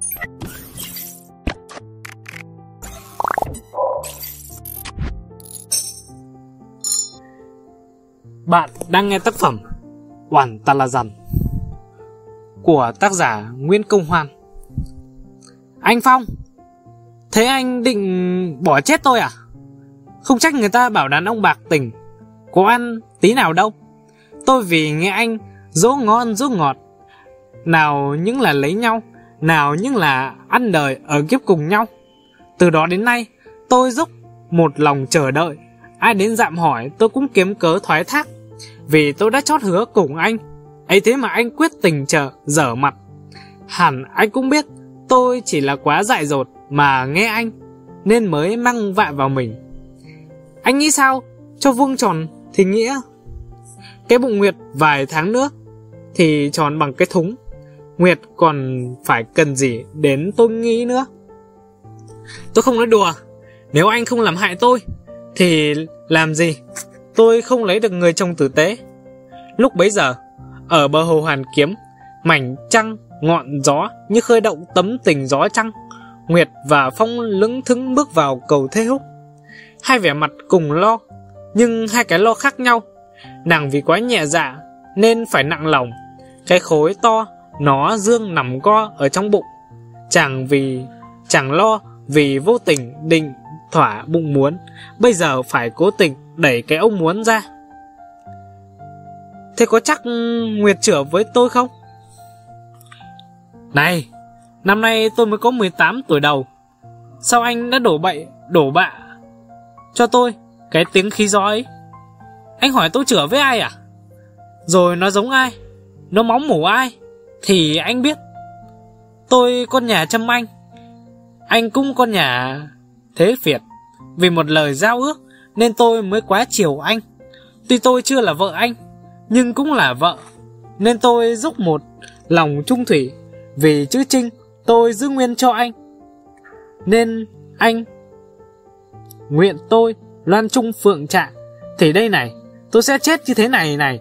Bạn đang nghe tác phẩm Oản Ta La Dần của tác giả Nguyễn Công Hoan. Anh Phong, thế anh định bỏ chết tôi à? Không trách người ta bảo đàn ông bạc tình, có ăn tí nào đâu. Tôi vì nghe anh dỗ ngon dỗ ngọt, nào những là lấy nhau, nào những là ăn đời ở kiếp cùng nhau. Từ đó đến nay tôi dốc một lòng chờ đợi, ai đến dạm hỏi tôi cũng kiếm cớ thoái thác, vì tôi đã chót hứa cùng anh. Ấy thế mà anh quyết tình dở mặt. Hẳn anh cũng biết tôi chỉ là quá dại dột mà nghe anh, nên mới mang vạ vào mình. Anh nghĩ sao cho vuông tròn thì nghĩa? Cái bụng Nguyệt vài tháng nữa thì tròn bằng cái thúng. Nguyệt còn phải cần gì đến tôi nghĩ nữa. Tôi không nói đùa. Nếu anh không làm hại tôi thì làm gì tôi không lấy được người chồng tử tế. Lúc bấy giờ ở bờ hồ Hoàn Kiếm, mảnh trăng ngọn gió như khơi động tấm tình gió trăng. Nguyệt và Phong lững thững bước vào cầu Thê Húc. Hai vẻ mặt cùng lo, nhưng hai cái lo khác nhau. Nàng vì quá nhẹ dạ nên phải nặng lòng. Cái khối to nó dương nằm co ở trong bụng. Chàng lo vì vô tình định thỏa bụng muốn, bây giờ phải cố tình đẩy cái ông muốn ra. Thế có chắc Nguyệt chữa với tôi không? Này, năm nay tôi mới có 18 tuổi đầu, sao anh đã đổ bạ cho tôi cái tiếng khí gió ấy? Anh hỏi tôi chữa với ai à? Rồi nó giống ai, nó móng mủ ai thì anh biết. Tôi con nhà Trâm anh cũng con nhà Thế Việt. Vì một lời giao ước nên tôi mới quá chiều anh. Tuy tôi chưa là vợ anh, nhưng cũng là vợ, nên tôi dốc một lòng trung thủy. Vì chữ Trinh tôi giữ nguyên cho anh, nên anh nguyện tôi loan trung phượng trạng. Thì đây này, tôi sẽ chết như thế này này.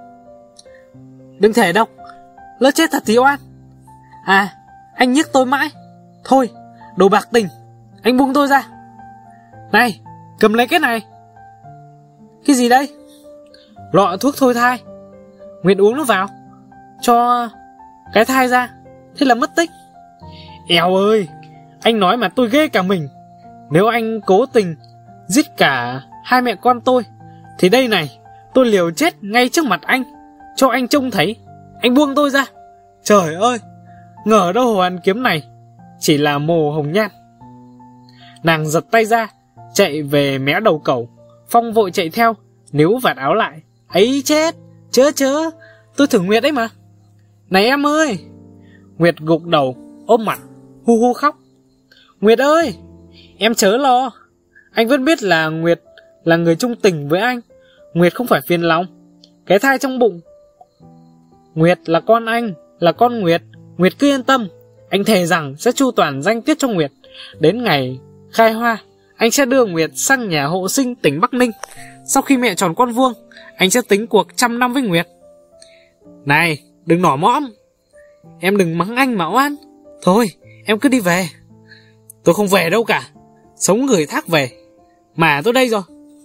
Đừng thể đâu, lỡ chết thật thì oan. À, anh nhức tôi mãi. Thôi, đồ bạc tình, anh buông tôi ra. Này, cầm lấy cái này. Cái gì đây? Lọ thuốc thôi thai. Nguyệt uống nó vào, cho cái thai ra, thế là mất tích. Eo ơi, anh nói mà tôi ghê cả mình. Nếu anh cố tình giết cả hai mẹ con tôi thì đây này, tôi liều chết ngay trước mặt anh, cho anh trông thấy. Anh buông tôi ra. Trời ơi, ngờ đâu Hoàn Kiếm này chỉ là mồ hồng nhan. Nàng giật tay ra, chạy về mé đầu cầu. Phong vội chạy theo, níu vạt áo lại. Ấy chết, chớ, tôi thử Nguyệt đấy mà. Này em ơi. Nguyệt gục đầu, ôm mặt, hu hu khóc. Nguyệt ơi, em chớ lo. Anh vẫn biết là Nguyệt là người trung tình với anh. Nguyệt không phải phiền lòng. Cái thai trong bụng Nguyệt là con anh, là con Nguyệt. Nguyệt cứ yên tâm. Anh thề rằng sẽ chu toàn danh tiết cho Nguyệt. Đến ngày khai hoa, anh sẽ đưa Nguyệt sang nhà hộ sinh tỉnh Bắc Ninh. Sau khi mẹ tròn con vuông, anh sẽ tính cuộc 100 năm với Nguyệt. Này, đừng nỏ mõm. Em đừng mắng anh mà oan. Thôi, em cứ đi về. Tôi không về đâu cả. Sống người thác về. Mà tôi đây rồi.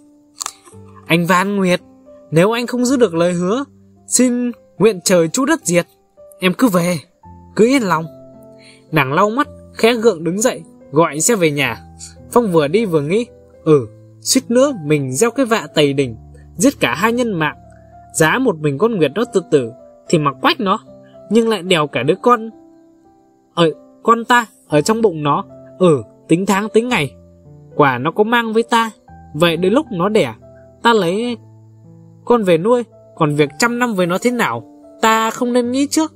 Anh van Nguyệt, nếu anh không giữ được lời hứa, xin nguyện trời chu đất diệt. Em cứ về, cứ yên lòng. Nàng lau mắt, khẽ gượng đứng dậy, gọi xe về nhà. Phong vừa đi vừa nghĩ, suýt nữa mình gieo cái vạ tày đình, giết cả hai nhân mạng. Giá một mình con Nguyệt nó tự tử thì mặc quách nó, nhưng lại đèo cả đứa con ta ở trong bụng nó. Tính tháng tính ngày, quả nó có mang với ta. Vậy đến lúc nó đẻ, ta lấy con về nuôi. Còn việc 100 năm với nó thế nào, ta không nên nghĩ trước.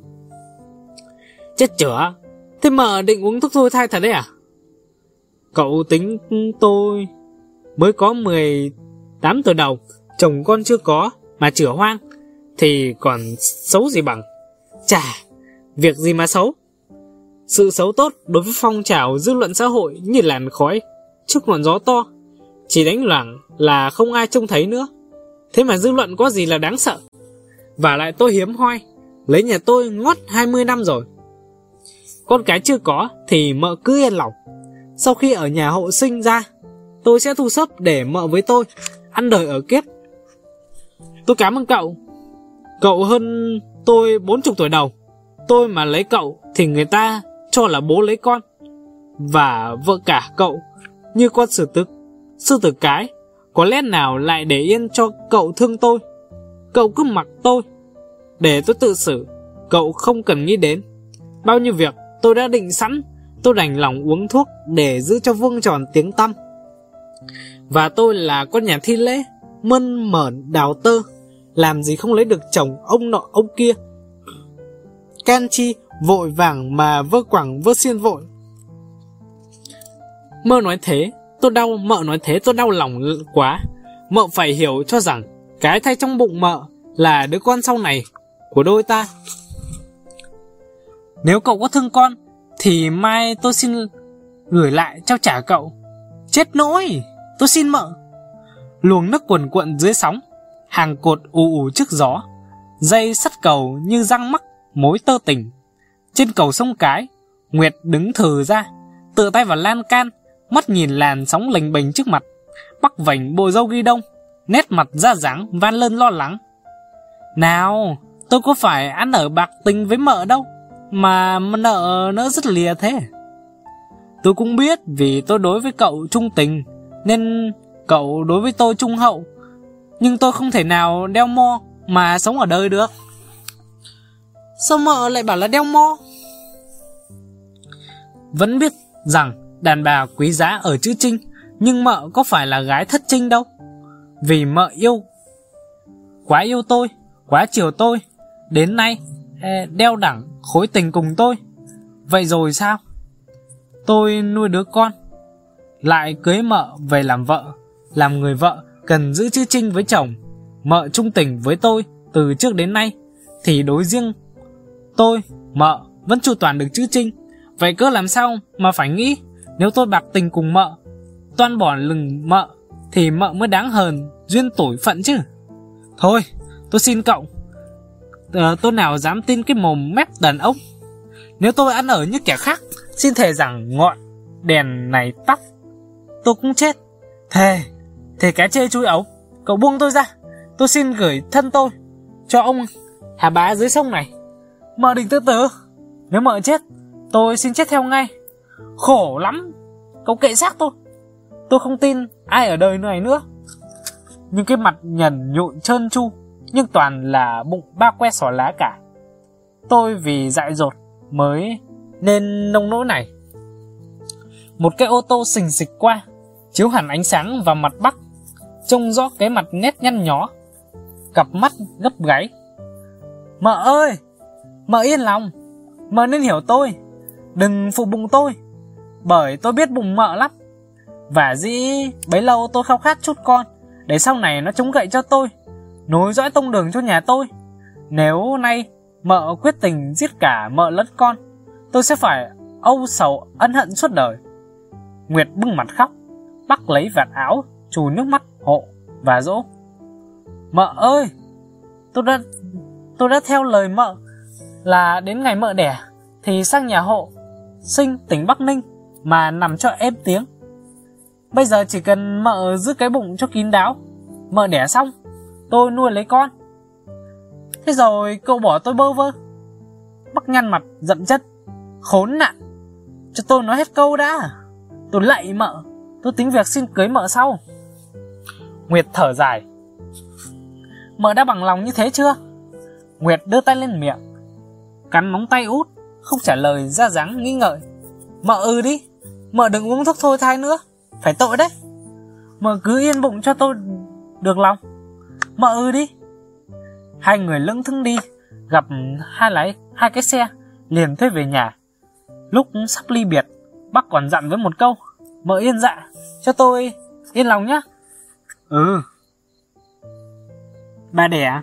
Chết chửa. Thế mà định uống thuốc thôi thai thật đấy à? Cậu tính tôi mới có 18 tuổi đầu, chồng con chưa có mà chửa hoang thì còn xấu gì bằng. Chà, việc gì mà xấu. Sự xấu tốt đối với phong trào dư luận xã hội như làn khói trước ngọn gió to, chỉ đánh loảng là không ai trông thấy nữa. Thế mà dư luận có gì là đáng sợ. Và lại tôi hiếm hoi, lấy nhà tôi ngót 20 năm rồi. con cái chưa có thì mợ cứ yên lòng. Sau khi ở nhà hộ sinh ra, tôi sẽ thu xếp để mợ với tôi ăn đời ở kiếp. Tôi cảm ơn cậu. Cậu hơn tôi 40 tuổi đầu. Tôi mà lấy cậu thì người ta cho là bố lấy con, và vợ cả cậu như con sư tử cái, có lẽ nào lại để yên cho cậu thương tôi. Cậu cứ mặc tôi để tôi tự xử. Cậu không cần nghĩ đến. Bao nhiêu việc tôi đã định sẵn, tôi đành lòng uống thuốc để giữ cho vuông tròn tiếng tăm. Và tôi là con nhà thi lễ, mơn mởn đào tơ, làm gì không lấy được chồng ông nọ ông kia. Can chi vội vàng mà vơ quẳng vơ xiên vội. Mợ nói thế tôi đau lòng quá. Mợ phải hiểu cho rằng cái thai trong bụng mợ là đứa con sau này của đôi ta. Nếu cậu có thương con thì mai tôi xin gửi lại trao trả cậu. Chết nỗi, tôi xin mợ. Luồng nước cuồn cuộn dưới sóng, hàng cột ù ù trước gió, dây sắt cầu như răng mắc mối tơ tình. Trên cầu sông Cái, Nguyệt đứng thừ ra, tựa tay vào lan can, mắt nhìn làn sóng lềnh bềnh trước mặt. Bắc vành bộ râu ghi đông, nét mặt ra dáng van lơn lo lắng. Nào, tôi có phải ăn ở bạc tình với mợ đâu mà nợ rất lìa thế. Tôi cũng biết vì tôi đối với cậu trung tình nên cậu đối với tôi trung hậu, nhưng tôi không thể nào đeo mo mà sống ở đời được. Sao mợ lại bảo là đeo mo? Vẫn biết rằng đàn bà quý giá ở chữ Trinh, nhưng mợ có phải là gái thất Trinh đâu. Vì mợ quá yêu tôi, quá chiều tôi, đến nay đeo đẳng khối tình cùng tôi. Vậy rồi sao? Tôi nuôi đứa con, lại cưới mợ về làm vợ. Làm người vợ cần giữ chữ Trinh với chồng. Mợ trung tình với tôi từ trước đến nay, thì đối riêng tôi, mợ vẫn chu toàn được chữ Trinh. Vậy cơ làm sao mà phải nghĩ nếu tôi bạc tình cùng mợ, toan bỏ lừng mợ, thì mợ mới đáng hờn duyên tủi phận chứ. Thôi, tôi xin cậu, tôi nào dám tin cái mồm mép đàn ông. Nếu tôi ăn ở như kẻ khác, xin thề rằng ngọn đèn này tắt, tôi cũng chết. Thề cái chê chui ấu. Cậu buông tôi ra, tôi xin gửi thân tôi cho ông Hà Bá dưới sông này. Mợ đừng từ từ. Nếu mợ chết, tôi xin chết theo ngay. Khổ lắm, cậu kệ xác tôi không tin ai ở đời này nữa. Nhưng cái mặt nhần nhụn trơn tru, nhưng toàn là bụng ba que xỏ lá cả. Tôi vì dại dột mới nên nông nỗi này. Một cái ô tô xình xịch qua, chiếu hẳn ánh sáng vào mặt Bắc, trông rõ cái mặt nét nhăn nhó, cặp mắt gấp gáy. Mợ ơi, mợ yên lòng, mợ nên hiểu tôi, đừng phụ bụng tôi, bởi tôi biết bụng mợ lắm. Và dĩ bấy lâu tôi khao khát chút con, để sau này nó chống gậy cho tôi, nối dõi tông đường cho nhà tôi. Nếu nay mợ quyết tình giết cả mợ lẫn con, tôi sẽ phải âu sầu ân hận suốt đời. Nguyệt bưng mặt khóc, Bắc lấy vạt áo chùi nước mắt hộ và dỗ. Mợ ơi, tôi đã theo lời mợ là đến ngày mợ đẻ thì sang nhà hộ sinh tỉnh Bắc Ninh mà nằm cho êm tiếng. Bây giờ chỉ cần mợ giữ cái bụng cho kín đáo, mợ đẻ xong tôi nuôi lấy con. Thế rồi cậu bỏ tôi bơ vơ. Bắc nhăn mặt dậm chất. Khốn nạn, cho tôi nói hết câu đã. Tôi lạy mợ, tôi tính việc xin cưới mợ sau. Nguyệt thở dài. Mợ đã bằng lòng như thế chưa? Nguyệt đưa tay lên miệng, cắn móng tay út, không trả lời, ra dáng nghi ngợi. Mợ đi, mợ đừng uống thuốc thôi thai nữa, phải tội đấy. Mợ cứ yên bụng cho tôi được lòng. Mợ đi. Hai người lững thững đi, gặp hai cái xe, liền thuê về nhà. Lúc sắp ly biệt, Bắc còn dặn với một câu: mợ yên dạ, cho tôi yên lòng nhá. Ừ. Bà đẻ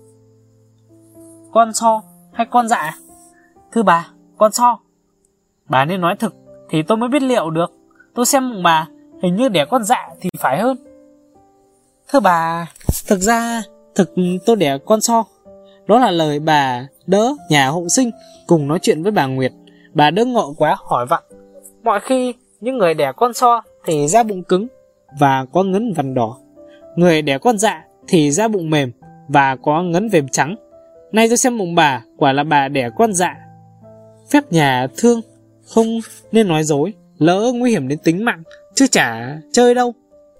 con so hay con dạ? Thưa bà, con so. Bà nên nói thực thì tôi mới biết liệu được. Tôi xem bụng bà hình như đẻ con dạ thì phải hơn. Thưa bà, thực tôi đẻ con so. Đó là lời bà đỡ nhà hộ sinh cùng nói chuyện với bà Nguyệt. Bà đỡ ngộ quá hỏi vặn. Mọi khi những người đẻ con so thì da bụng cứng và có ngấn vằn đỏ. Người đẻ con dạ thì da bụng mềm và có ngấn vềm trắng. Nay tôi xem bụng bà, quả là bà đẻ con dạ. Phép nhà thương, không nên nói dối, lỡ nguy hiểm đến tính mạng, chứ chả chơi đâu.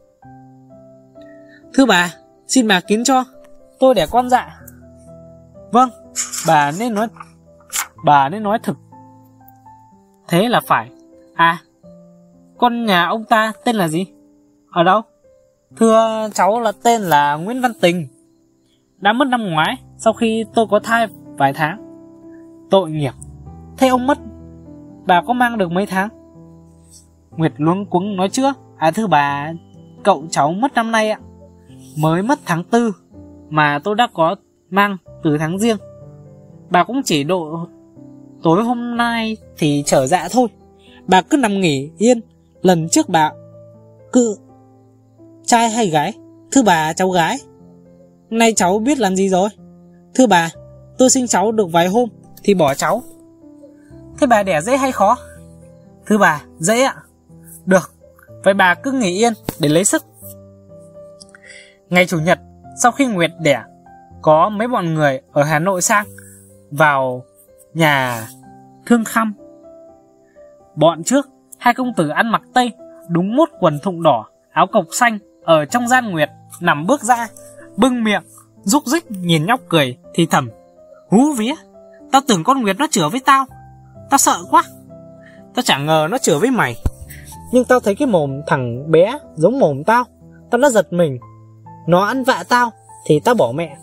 Thưa bà, xin bà kín cho, tôi đẻ con dạ. Vâng, bà nên nói thực. Thế là phải. À, con nhà ông ta tên là gì? Ở đâu? Thưa cháu là tên là Nguyễn Văn Tình. Đã mất năm ngoái sau khi tôi có thai vài tháng. Tội nghiệp. Thế ông mất, bà có mang được mấy tháng? Nguyệt luống cuống nói trước. À thưa bà, cậu cháu mất năm nay ạ. Mới mất tháng 4 mà tôi đã có mang từ tháng Giêng. Bà cũng chỉ độ tối hôm nay thì trở dạ thôi. Bà cứ nằm nghỉ yên. Lần trước bà cứ trai hay gái? Thưa bà, cháu gái. Nay cháu biết làm gì rồi? Thưa bà, tôi sinh cháu được vài hôm thì bỏ cháu. Thế bà đẻ dễ hay khó? Thưa bà, dễ ạ. Được, vậy bà cứ nghỉ yên để lấy sức. Ngày Chủ nhật, sau khi Nguyệt đẻ, có mấy bọn người ở Hà Nội sang vào nhà thương Khăm. Bọn trước, hai công tử ăn mặc tây, đúng mốt quần thụng đỏ, áo cộc xanh, ở trong gian Nguyệt nằm bước ra, bưng miệng rúc rích nhìn nhóc cười thì thầm: Hú vía, tao tưởng con Nguyệt nó chửa với tao, tao sợ quá. Tao chẳng ngờ nó chửa với mày. Nhưng tao thấy cái mồm thằng bé giống mồm tao, tao đã giật mình. Nó ăn vạ tao thì tao bỏ mẹ.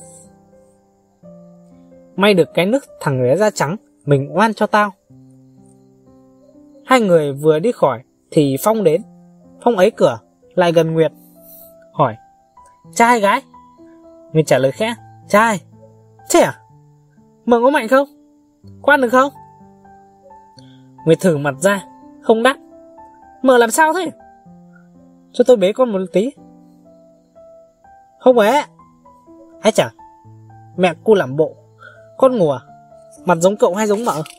May được cái nước thằng bé da trắng mình oan cho tao. Hai người vừa đi khỏi thì Phong đến. Phong ấy cửa lại gần Nguyệt, hỏi: Trai gái? Nguyệt trả lời khẽ: Trai. Thế à? Mợ có mạnh không? Có ăn được không? Nguyệt thử mặt ra, không đáp. Mợ làm sao thế? Cho tôi bế con một tí. Không bế. Ai chả, mẹ cu làm bộ. Con ngủ à? Mặt giống cậu hay giống mợ?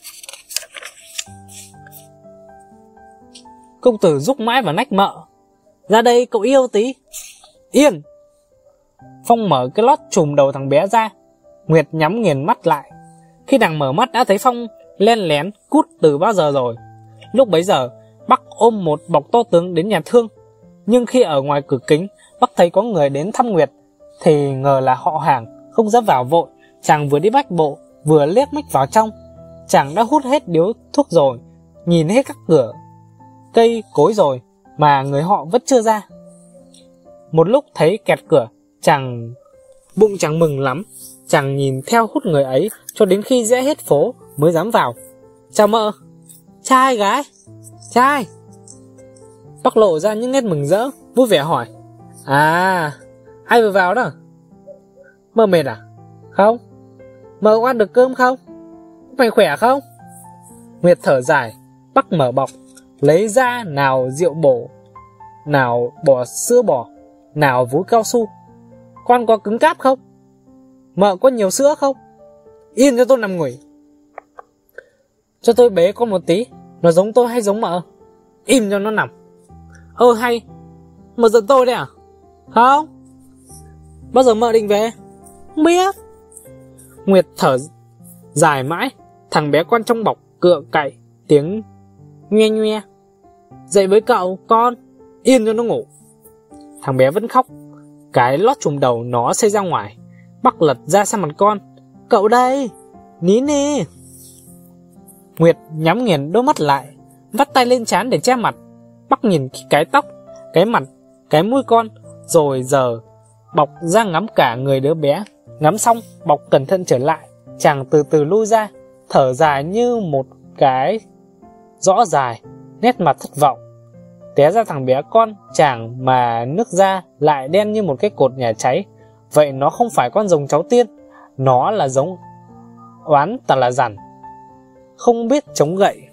Công tử rúc mãi vào nách mợ. Ra đây cậu yêu tí. Yên. Phong mở cái lót trùm đầu thằng bé ra. Nguyệt nhắm nghiền mắt lại. Khi nàng mở mắt đã thấy Phong len lén cút từ bao giờ rồi. Lúc bấy giờ Bắc ôm một bọc to tướng đến nhà thương. Nhưng khi ở ngoài cửa kính Bắc thấy có người đến thăm Nguyệt thì ngờ là họ hàng, không dám vào vội. Chàng vừa đi bách bộ vừa liếc mắt vào trong. Chàng đã hút hết điếu thuốc rồi, nhìn hết các cửa cây cối rồi mà người họ vẫn chưa ra. Một lúc thấy kẹt cửa, bụng chàng mừng lắm. Chàng nhìn theo hút người ấy cho đến khi rẽ hết phố mới dám vào. Chào mợ. Trai gái? Trai. Bắc lộ ra những nét mừng rỡ, vui vẻ hỏi: À, ai vừa vào đó? Mợ mệt à? Không. Mợ có ăn được cơm không? Mày khỏe không? Nguyệt thở dài. Bắc mở bọc, lấy ra nào rượu bổ, nào bò sữa bò, nào vú cao su. Con có cứng cáp không? Mợ có nhiều sữa không? Yên cho tôi nằm ngủ. Cho tôi bế con một tí. Nó giống tôi hay giống mợ? Im cho nó nằm. Hay, mợ giận tôi đấy à? Không. Bao giờ mợ định về? Không biết. Nguyệt thở dài mãi. Thằng bé con trong bọc cựa cậy tiếng nhoe nhoe. Dậy với cậu, con. Yên cho nó ngủ. Thằng bé vẫn khóc. Cái lót trùm đầu nó xây ra ngoài. Bắc lật ra sang mặt con. Cậu đây, nín đi. Nguyệt nhắm nghiền đôi mắt lại, vắt tay lên trán để che mặt. Bắc nhìn cái tóc, cái mặt, cái mũi con, rồi giờ bọc ra ngắm cả người đứa bé. Ngắm xong, bọc cẩn thận trở lại. Chàng từ từ lui ra, thở dài như một cái rõ dài, nét mặt thất vọng. Té ra thằng bé con chàng mà nước da lại đen như một cái cột nhà cháy. Vậy nó không phải con rồng cháu tiên, nó là giống oán tà là dằn, không biết chống gậy.